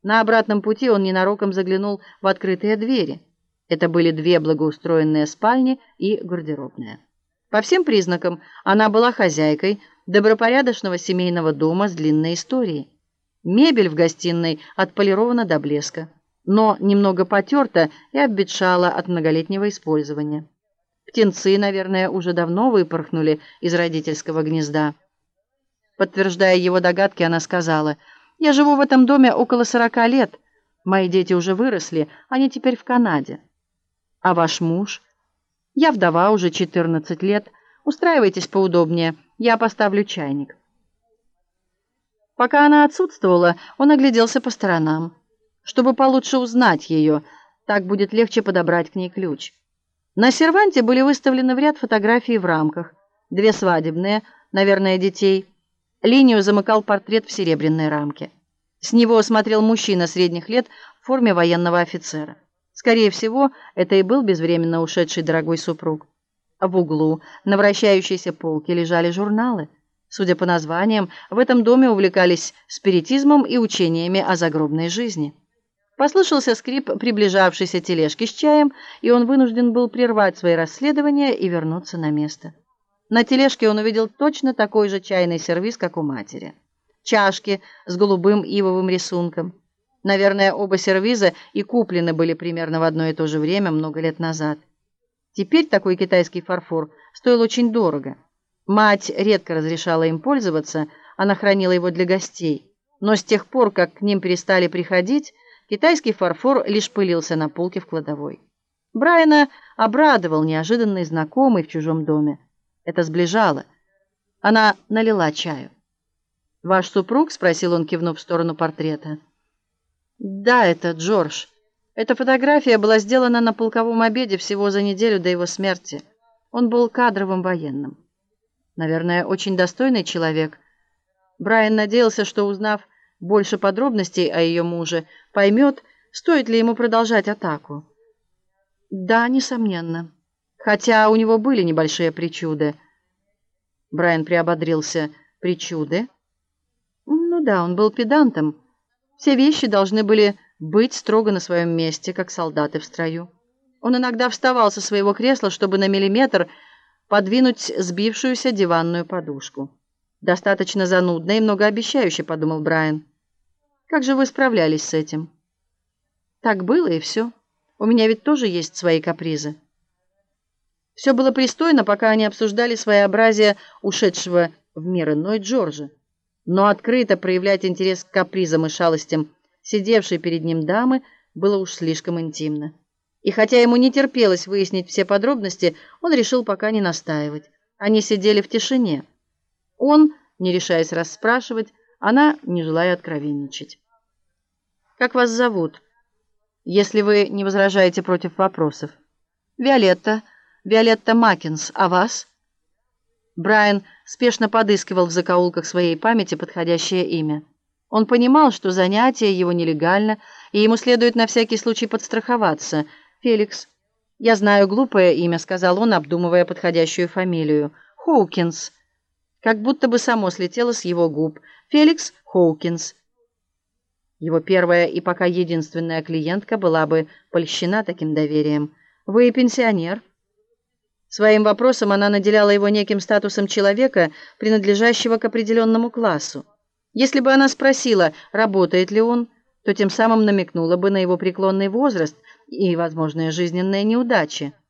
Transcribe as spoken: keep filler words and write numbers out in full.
На обратном пути он ненароком заглянул в открытые двери. Это были две благоустроенные спальни и гардеробная. По всем признакам она была хозяйкой добропорядочного семейного дома с длинной историей. Мебель в гостиной отполирована до блеска, но немного потерта и обветшала от многолетнего использования. Птенцы, наверное, уже давно выпорхнули из родительского гнезда. Подтверждая его догадки, она сказала: «Я живу в этом доме около сорока лет. Мои дети уже выросли, они теперь в Канаде. А ваш муж? Я вдова уже четырнадцать лет. Устраивайтесь поудобнее, я поставлю чайник». Пока она отсутствовала, он огляделся по сторонам, чтобы получше узнать ее. Так будет легче подобрать к ней ключ. На серванте были выставлены в ряд фотографии в рамках. Две свадебные, наверное, детей. Линию замыкал портрет в серебряной рамке. С него смотрел мужчина средних лет в форме военного офицера. Скорее всего, это и был безвременно ушедший дорогой супруг. В углу на вращающейся полке лежали журналы. Судя по названиям, в этом доме увлекались спиритизмом и учениями о загробной жизни. Послышался скрип приближавшейся тележки с чаем, и он вынужден был прервать свои расследования и вернуться на место. На тележке он увидел точно такой же чайный сервиз, как у матери. Чашки с голубым ивовым рисунком. Наверное, оба сервиза и куплены были примерно в одно и то же время, много лет назад. Теперь такой китайский фарфор стоил очень дорого. Мать редко разрешала им пользоваться, она хранила его для гостей. Но с тех пор, как к ним перестали приходить, китайский фарфор лишь пылился на полке в кладовой. Брайана обрадовал неожиданный знакомый в чужом доме. Это сближало. Она налила чаю. «Ваш супруг?» — спросил он, кивнув в сторону портрета. «Да, это Джордж. Эта фотография была сделана на полковом обеде всего за неделю до его смерти. Он был кадровым военным. Наверное, очень достойный человек». Брайан надеялся, что, узнав больше подробностей о ее муже, поймет, стоит ли ему продолжать атаку. «Да, несомненно. Хотя у него были небольшие причуды». Брайан приободрился. «Причуды?» «Ну да, он был педантом. Все вещи должны были быть строго на своем месте, как солдаты в строю. Он иногда вставал со своего кресла, чтобы на миллиметр подвинуть сбившуюся диванную подушку. Достаточно занудно и многообещающе», — подумал Брайан. «Как же вы справлялись с этим?» «Так было, и все. У меня ведь тоже есть свои капризы». Все было пристойно, пока они обсуждали своеобразие ушедшего в мир иной Джорджа. Но открыто проявлять интерес к капризам и шалостям сидевшей перед ним дамы было уж слишком интимно. И хотя ему не терпелось выяснить все подробности, он решил пока не настаивать. Они сидели в тишине. Он, не решаясь расспрашивать, она, не желая откровенничать. «Как вас зовут, если вы не возражаете против вопросов?» «Виолетта. Виолетта Маккинс. А вас?» Брайан спешно подыскивал в закоулках своей памяти подходящее имя. Он понимал, что занятие его нелегально, и ему следует на всякий случай подстраховаться. «Феликс». «Я знаю глупое имя», — сказал он, обдумывая подходящую фамилию. «Хоукинс». Как будто бы само слетело с его губ. «Феликс Хоукинс». Его первая и пока единственная клиентка была бы польщена таким доверием. «Вы пенсионер?» Своим вопросом она наделяла его неким статусом человека, принадлежащего к определенному классу. Если бы она спросила, работает ли он, то тем самым намекнула бы на его преклонный возраст и возможные жизненные неудачи.